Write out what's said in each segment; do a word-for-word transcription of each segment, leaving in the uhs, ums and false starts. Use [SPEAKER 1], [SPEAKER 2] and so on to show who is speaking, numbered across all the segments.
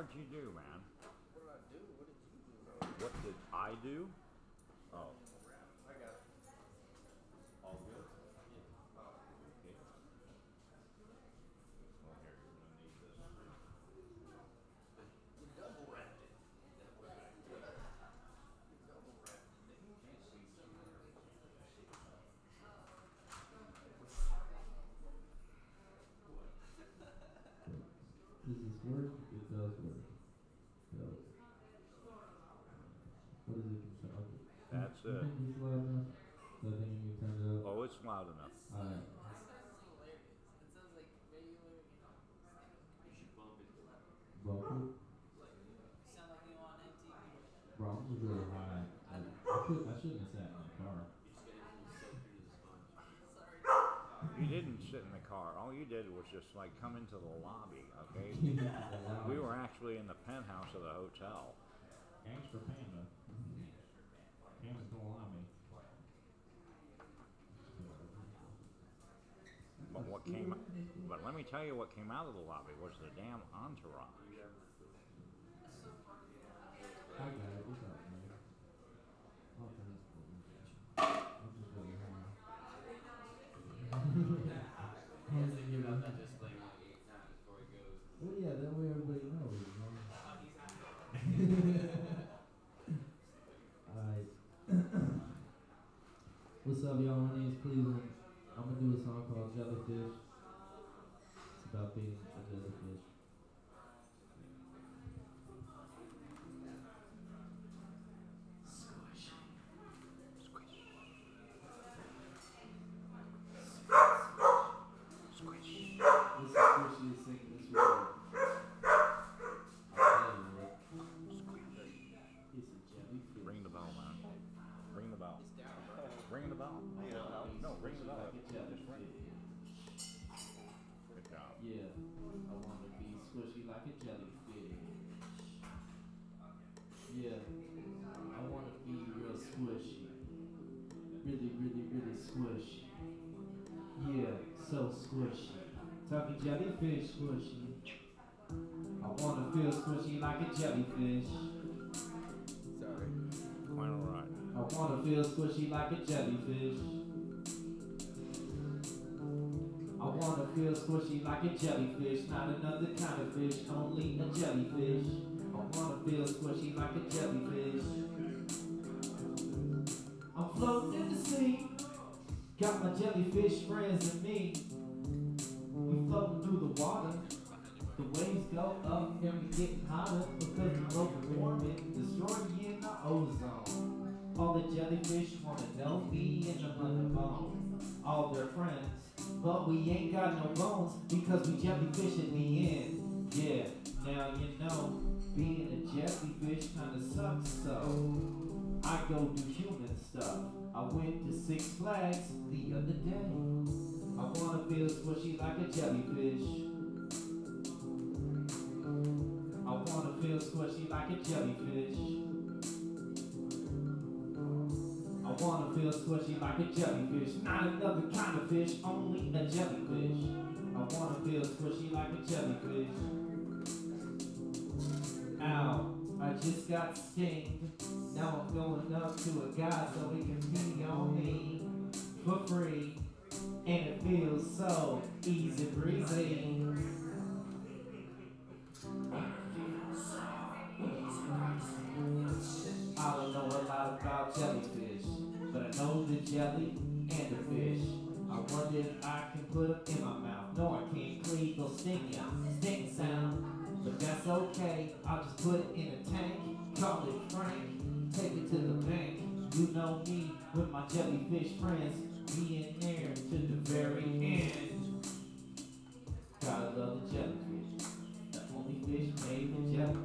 [SPEAKER 1] What'd you do, man?
[SPEAKER 2] What did I do? What did you do?
[SPEAKER 1] What did I do? Oh.
[SPEAKER 2] I got it.
[SPEAKER 1] All good?
[SPEAKER 2] Yeah.
[SPEAKER 1] Okay. Well, here, you're gonna need this.
[SPEAKER 2] You double wrapped it. You double wrapped it.
[SPEAKER 3] Does this work? It does work. So, what is it control?
[SPEAKER 1] That's
[SPEAKER 3] you
[SPEAKER 1] it.
[SPEAKER 3] think it's loud enough? So I think you turn it up.
[SPEAKER 1] Oh, it's loud enough.
[SPEAKER 3] Alright.
[SPEAKER 4] It sounds like regular, you know.
[SPEAKER 2] You should bump it.
[SPEAKER 3] Bump it?
[SPEAKER 4] You sound like you on M T V.
[SPEAKER 3] Bro, I'm just really high. Like, I, should, I shouldn't have sat in my car.
[SPEAKER 2] You just gotta get it soaked through the sponge.
[SPEAKER 4] Sorry.
[SPEAKER 1] You didn't sit in the car. All you did was just like come into the lobby, okay?
[SPEAKER 3] Wow.
[SPEAKER 1] We were actually in the penthouse of the hotel.
[SPEAKER 3] Gangster Panda. Panda salami.
[SPEAKER 1] But what came but let me tell you what came out of the lobby was the damn entourage.
[SPEAKER 3] I got it. What's up, man? Oh, that's cool. I'm just really high.
[SPEAKER 2] He has to give out that disclaimer like eight times before he goes.
[SPEAKER 3] Well, yeah, that way everybody knows, you know? Alright. What's up, y'all? My name's Cleveland. I'm gonna do a song called Jellyfish. It's about being a jellyfish.
[SPEAKER 2] Squish.
[SPEAKER 1] Squish. Squish.
[SPEAKER 3] What's the squishiest thing in this world? I'll tell you what. It's a jellyfish.
[SPEAKER 1] Ring the bell, man. Ring the bell.
[SPEAKER 2] It's down, bro.
[SPEAKER 1] Ring the bell. No, ring the bell.
[SPEAKER 3] Like a
[SPEAKER 1] Just ring.
[SPEAKER 3] jellyfish.
[SPEAKER 1] Good job.
[SPEAKER 3] Yeah, I wanna be squishy like a jellyfish. Yeah, I wanna be real squishy. Really, really, really squishy. Yeah, so squishy. Talking jellyfish squishy. I wanna feel squishy like a jellyfish.
[SPEAKER 2] Sorry.
[SPEAKER 1] Quite alright.
[SPEAKER 3] I wanna feel squishy like a jellyfish. I wanna feel squishy like a jellyfish, not another kind of fish, only a jellyfish. I wanna feel squishy like a jellyfish. I'm floating in the sea, got my jellyfish friends and me. We floating through the water, the waves go up and we getting hotter because the global warming destroying the ozone. All the jellyfish wanna know me and I'm on the bone, all their friends. But we ain't got no bones because we jellyfish in the end. Yeah, now you know, being a jellyfish kinda sucks, so I go do human stuff. I went to Six Flags the other day. I wanna feel squishy like a jellyfish. I wanna feel squishy like a jellyfish. I wanna feel squishy like a jellyfish, not another kind of fish, only a jellyfish. I wanna feel squishy like a jellyfish. Ow, I just got stinged. Now I'm going up to a guy so he can pee on me for free. And it feels so easy breezy. I don't know a lot about jellyfish, but I know the jelly and the fish. I wonder if I can put them in my mouth. No, I can't, please, they'll sting ya. Sting sound, but that's okay. I'll just put it in a tank, call it Frank, take it to the bank. You know me with my jellyfish friends, be in there to the very end. Gotta love the jellyfish, the only fish made with jelly.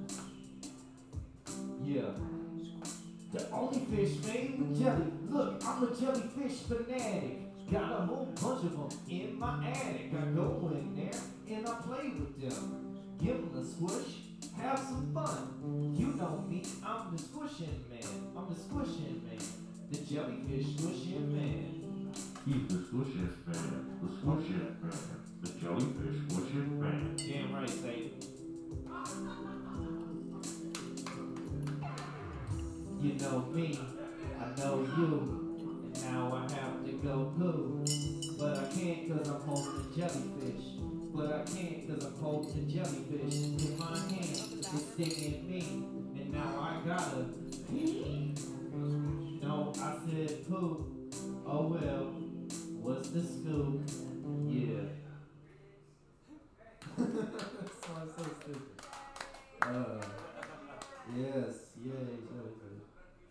[SPEAKER 3] Yeah. The only fish made with jelly. Look, I'm a jellyfish fanatic. Got a whole bunch of them in my attic. I go in there and I play with them. Give them a squish, have some fun. You know me, I'm the squishing man. I'm the squishing man. The jellyfish squishing man.
[SPEAKER 5] He's the squishiest man, the squishiest man, the jellyfish squishiest man.
[SPEAKER 3] Damn right, Satan. You know me, I know you, and now I have to go poo. But I can't cause I'm holding a jellyfish. But I can't cause I'm holding a jellyfish in my hand. It's stinging me, and now I gotta pee. No, I said poo. Oh well, what's the scoop? Yeah. Song's so stupid. Uh, yes, yay, jellyfish.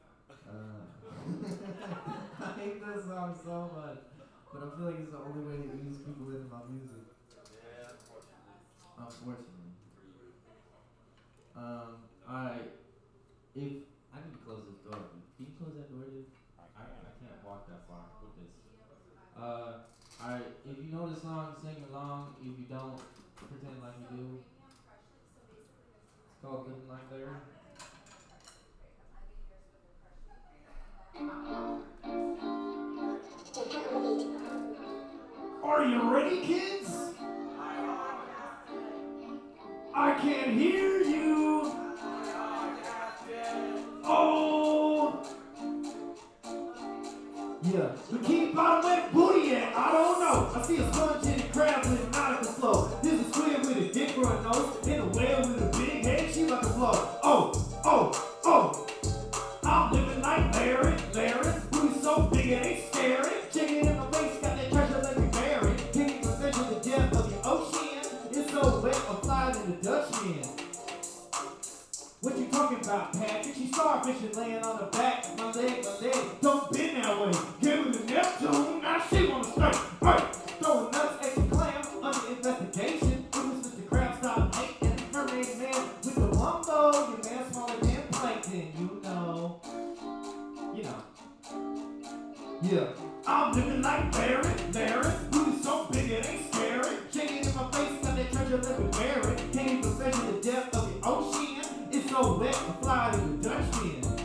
[SPEAKER 3] Uh, I hate this song so much, but I feel like it's the only way to ease people into my music.
[SPEAKER 2] Yeah, unfortunately.
[SPEAKER 3] Unfortunately. Um, alright. If I need to close this door. Can you close that door, dude? I, I can't walk that far with this. Uh, alright. If you know the song, sing along. If you don't, pretend like you do. It's called Living Like Larry. Are you ready, kids? I can't hear you. Oh. Yeah, Bikini Bottom where the booty at? I don't know. I see a sponge in a crab with a nautical flow. There's a squid with a dick for a nose, and a whale with a big head. She about to blow. Oh, oh, oh. I'm living like Larry, Larry. Booty so big it ain't scary. Chicken in my face, got that treasure like a berry. Can't even measure the depth of the ocean. It's so wet, I'm flying in the Dutchman. What you talking about, Patrick? She starfishing laying on her back. My leg, my leg, don't bend that way. Give her the Neptune, now she wanna start. Hey, throwing nuts at the clam under investigation. It was Mister Crab Stop eight and the mermaid man with the wumbo. Your man smaller than plankton, you know. You know. Yeah. I'm living like Larry, Larry. Booty so big it ain't scary. Shaking in my face, got that treasure like a berry. Can't even measure the depth of the ocean. It's so wet, I fly to the Dutchman.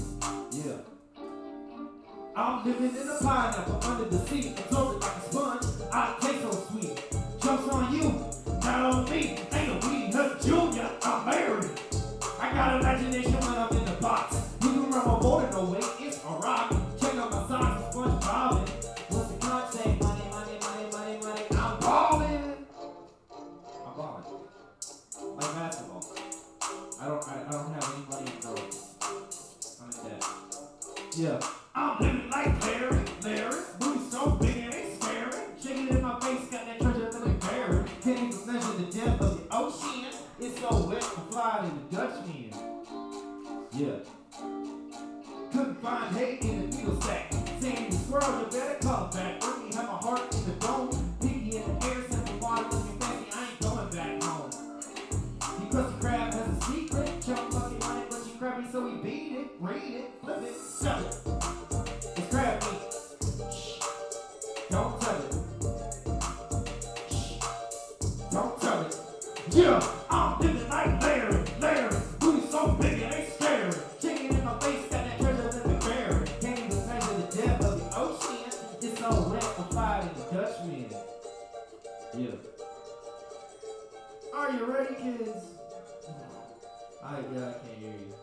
[SPEAKER 3] Yeah. I'm living in a pineapple under the sea, absorbed like a sponge. I taste so sweet. Jumps on you, not on me. Ain't no weed, her junior, I'm married. I got imagination when I'm in the box. You can run my water, no way, it's a rock. Check out my socks, sponge bobbing. What's the con say? Money, money, money, money, money. I'm balling. I'm balling. Like basketball. I don't, I, I don't have any money in girls. I'm in debt. Yeah. I'm living like Larry, Larry. Booty so big it ain't scary. Shaking it in my face, got that treasure like a berry. Can't even measure the depth of the ocean. It's so wet, I fly in the Dutchman. Yeah. Couldn't find hay in the needle sack. Saying the squirrel, you better come back. Let me have my heart in the dome. Piggy in the air, sipping water, looking fancy. I ain't going back home. Because the crab has a secret. Chump fucking on it, but she crabby, so he beat it, read it, flip it, sell it. It's crab meat. Shh. Don't tell it. Shh. Don't tell it. Yeah, I'm living like Larry, Larry. Booty so big it ain't scary. Chicken in my face, got that treasure in the berry. Can't even measure the depth of the ocean. It's so wet, I'm flying in the Dutchman. Yeah. Are you ready, kids? I, yeah, I can't hear you.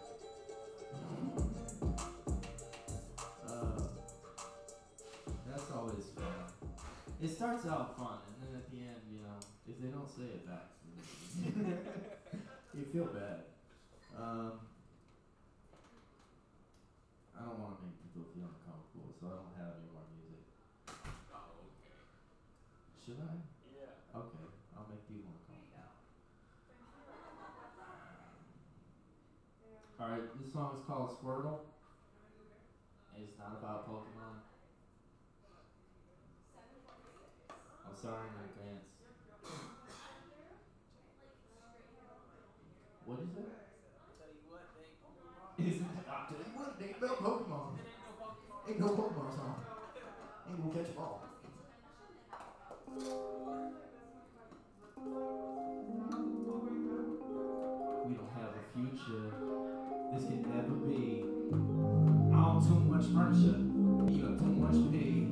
[SPEAKER 3] Uh, that's always fun. It starts out fun, and then at the end, you know, if they don't say it back, you feel bad. Um, I don't want to make people feel uncomfortable, so I don't have any more music.
[SPEAKER 2] Oh, okay.
[SPEAKER 3] Should I?
[SPEAKER 2] Yeah.
[SPEAKER 3] Okay, I'll make people uncomfortable. Alright, this song is called Squirtle. And it's not about Pokemon. I'm sorry in advance. What is it?
[SPEAKER 4] Tell you what, they ain't Pokemon.
[SPEAKER 3] Is it? I'll tell you what, they ain't no Pokemon.
[SPEAKER 4] Ain't no Pokemon.
[SPEAKER 3] Ain't no Pokemon song. Ain't gonna catch a ball. We don't have a future. This can never be. I own too much furniture. You got too much pay.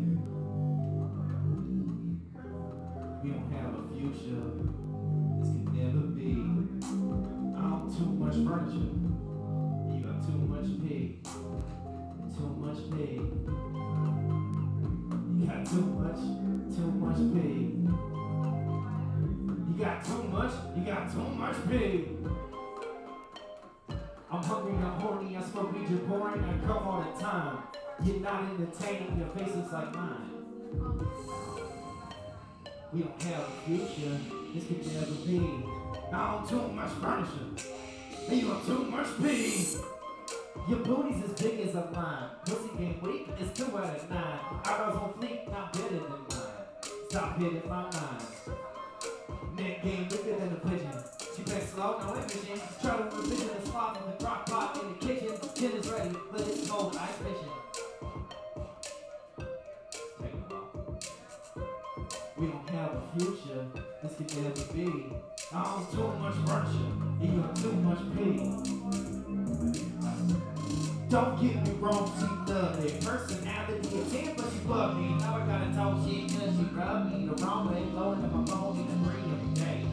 [SPEAKER 3] We don't have a future. This can never be. I own too much furniture. You got too much pay. pig. You got too much, too much pig. You got too much, you got too much pig. I'm hungry, I'm horny, I smoke weed, you're boring, I come all the time. You're not entertaining, your face looks like mine. We don't have a future, this could never be. I own too much furniture, and you have too much pig. Your booty's as big as a line. Pussy game weak, it's two out of nine. Eyebrows on fleek, not better than mine. Stop hitting my mind. Neck game bigger than a pigeon. She been slow, no ambition. Try to revision the spot from the crock pot in the kitchen. Dinner's ready, but it's cold, ice fishing. Take them off. We don't have a future, this could never be. I own too much furniture, and you have too much pig. Don't get me wrong, she lovely. Personality a ten, but she love me. Now I gotta talk shit cause she rub me the wrong way, blowing up my phone in the green every day.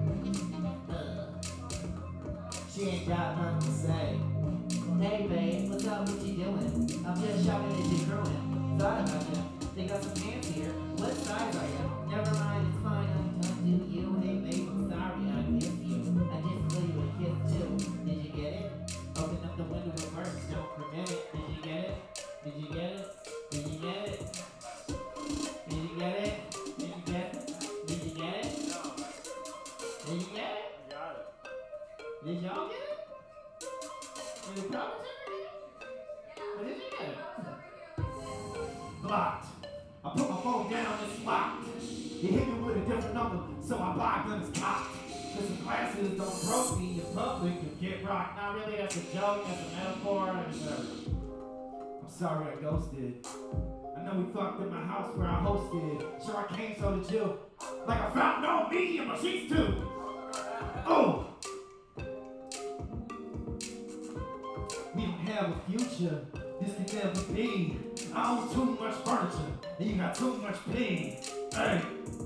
[SPEAKER 3] Uh, she ain't got nothing to say. Hey babe, what's up, what you doing? I'm just shopping at your crewing. Thought about you, they got some pants here. What size are you? Never mind, it's fine, I'm done to you. Hey babe, I'm sorry, I missed you. I just blew you a kiss too. Did you get it? Open up the window with words, don't prevent it. Did you get it? Did you get it? Did you get it? Did you get it? Did you get it? Did you get it? Did you get it?
[SPEAKER 1] Got it.
[SPEAKER 3] Did y'all get it? Did the comments ever get it? Or did you get it? Blocked. I put my phone down, it's locked. You hit me with a different number, so I blocked and it's cocked. Cause the glasses don't broke me in public and get rocked. Not really, that's a joke, that's a metaphor, and whatever. I'm sorry I ghosted. I know we fucked in my house where I hosted. Sure I came, so did you. Like I found no me in my sheets too. Oh! We don't have a future, this could never be. I own too much furniture, and you got too much pig. Hey!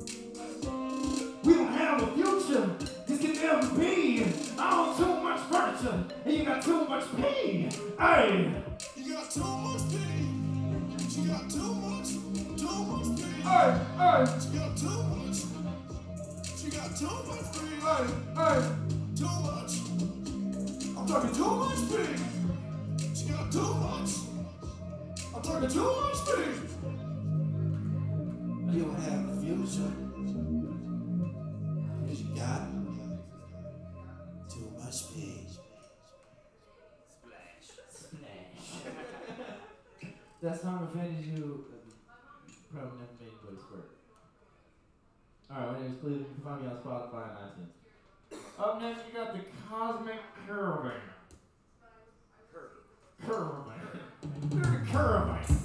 [SPEAKER 3] We don't have a future, this can never be. I own too much furniture, and you got too much pig. Hey!
[SPEAKER 6] You got too much pig. She got too much, too much pig.
[SPEAKER 3] Hey! Hey!
[SPEAKER 6] She got too much. She got too much pig.
[SPEAKER 3] Hey! Hey!
[SPEAKER 6] Too much. I'm talking too much pig. She got too much. I'm talking too much pig. You don't have a future. Cause you got too much pig.
[SPEAKER 3] Splash. That song offended you, uh, probably never made anybody squirt. Alright, my name is Cleveland. You can find me on Spotify and iTunes. Up next, you got the Cosmic Curving. Curving. They're curving.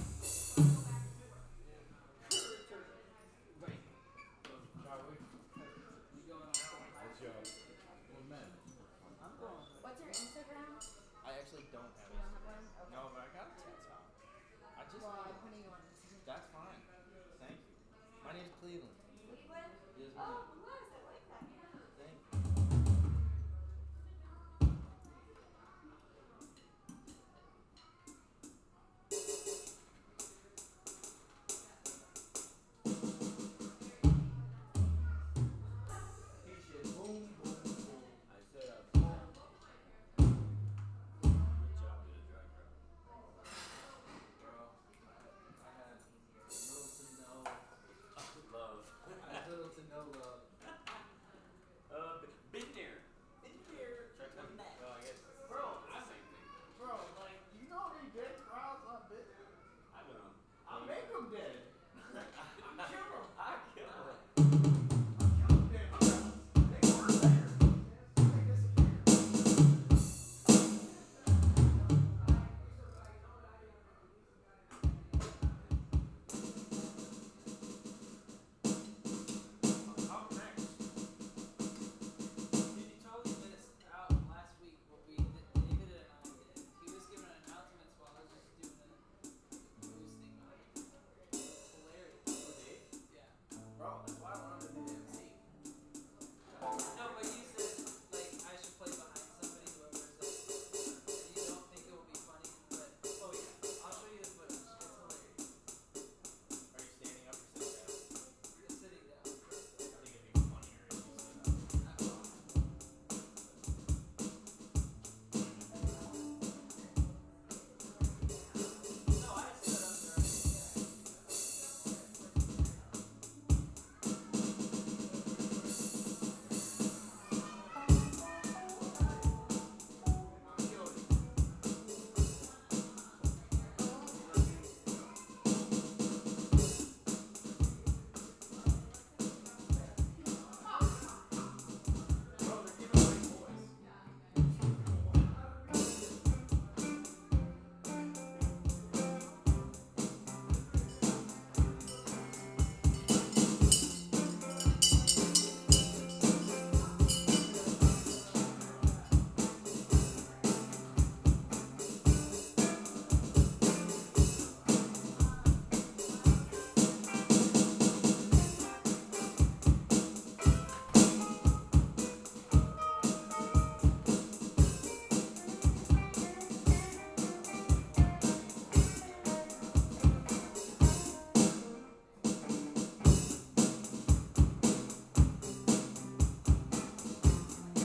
[SPEAKER 4] What's your Instagram?
[SPEAKER 2] I actually don't have
[SPEAKER 4] You
[SPEAKER 2] it.
[SPEAKER 4] don't have one? Okay.
[SPEAKER 2] No, but I got a TikTok. I just
[SPEAKER 4] Well,
[SPEAKER 2] made
[SPEAKER 4] I'm
[SPEAKER 2] it.
[SPEAKER 4] putting you on Instagram.
[SPEAKER 2] That's fine. Thank you. My name's Cleveland.
[SPEAKER 4] Cleveland?
[SPEAKER 2] Yes,
[SPEAKER 4] Oh,
[SPEAKER 2] ma'am.